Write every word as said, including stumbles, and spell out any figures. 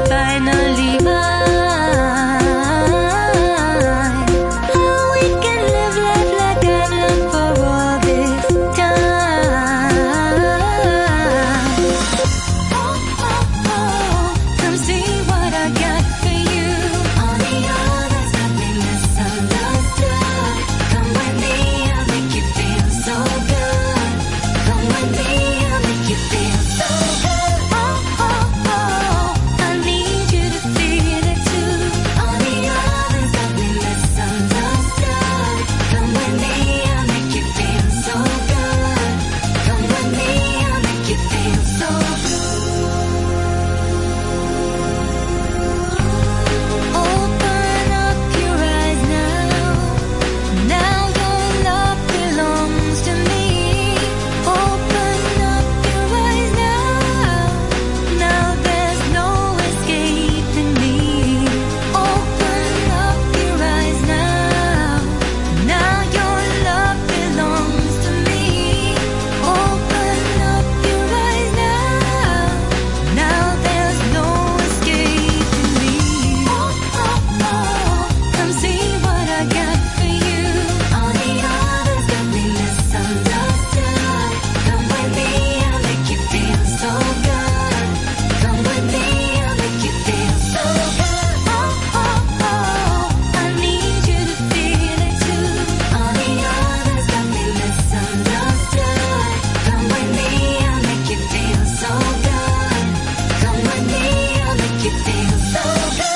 finally mine. Oh, we can live life like I've loved for all this time. Oh, oh, oh, come see what I got for you. All the others got me misunderstood. Come with me, I'll make you feel so good. Come with me, I'll make you feel so good. Oh, oh, oh, I need you to feel it too. All the others got me misunderstood. Come with me, I'll make you feel so good. Come with me, I'll make you feel so good. Open up your eyes now. Now your love belongs to me. Open up your eyes now. Now there's no escaping me. Open up your eyes now. Now your love belongs to me. Open up your eyes now. Now there's no escaping me. Oh, oh, oh, come see what I got for you. All the others got me misunderstood. Come with me, I'll make you feel so good. Come with me, I'll make you feel so good. Oh, oh, oh, I need you to feel it too. All the others got me misunderstood. Come with me, I'll make you feel so good. Come with me, I'll make you feel so good.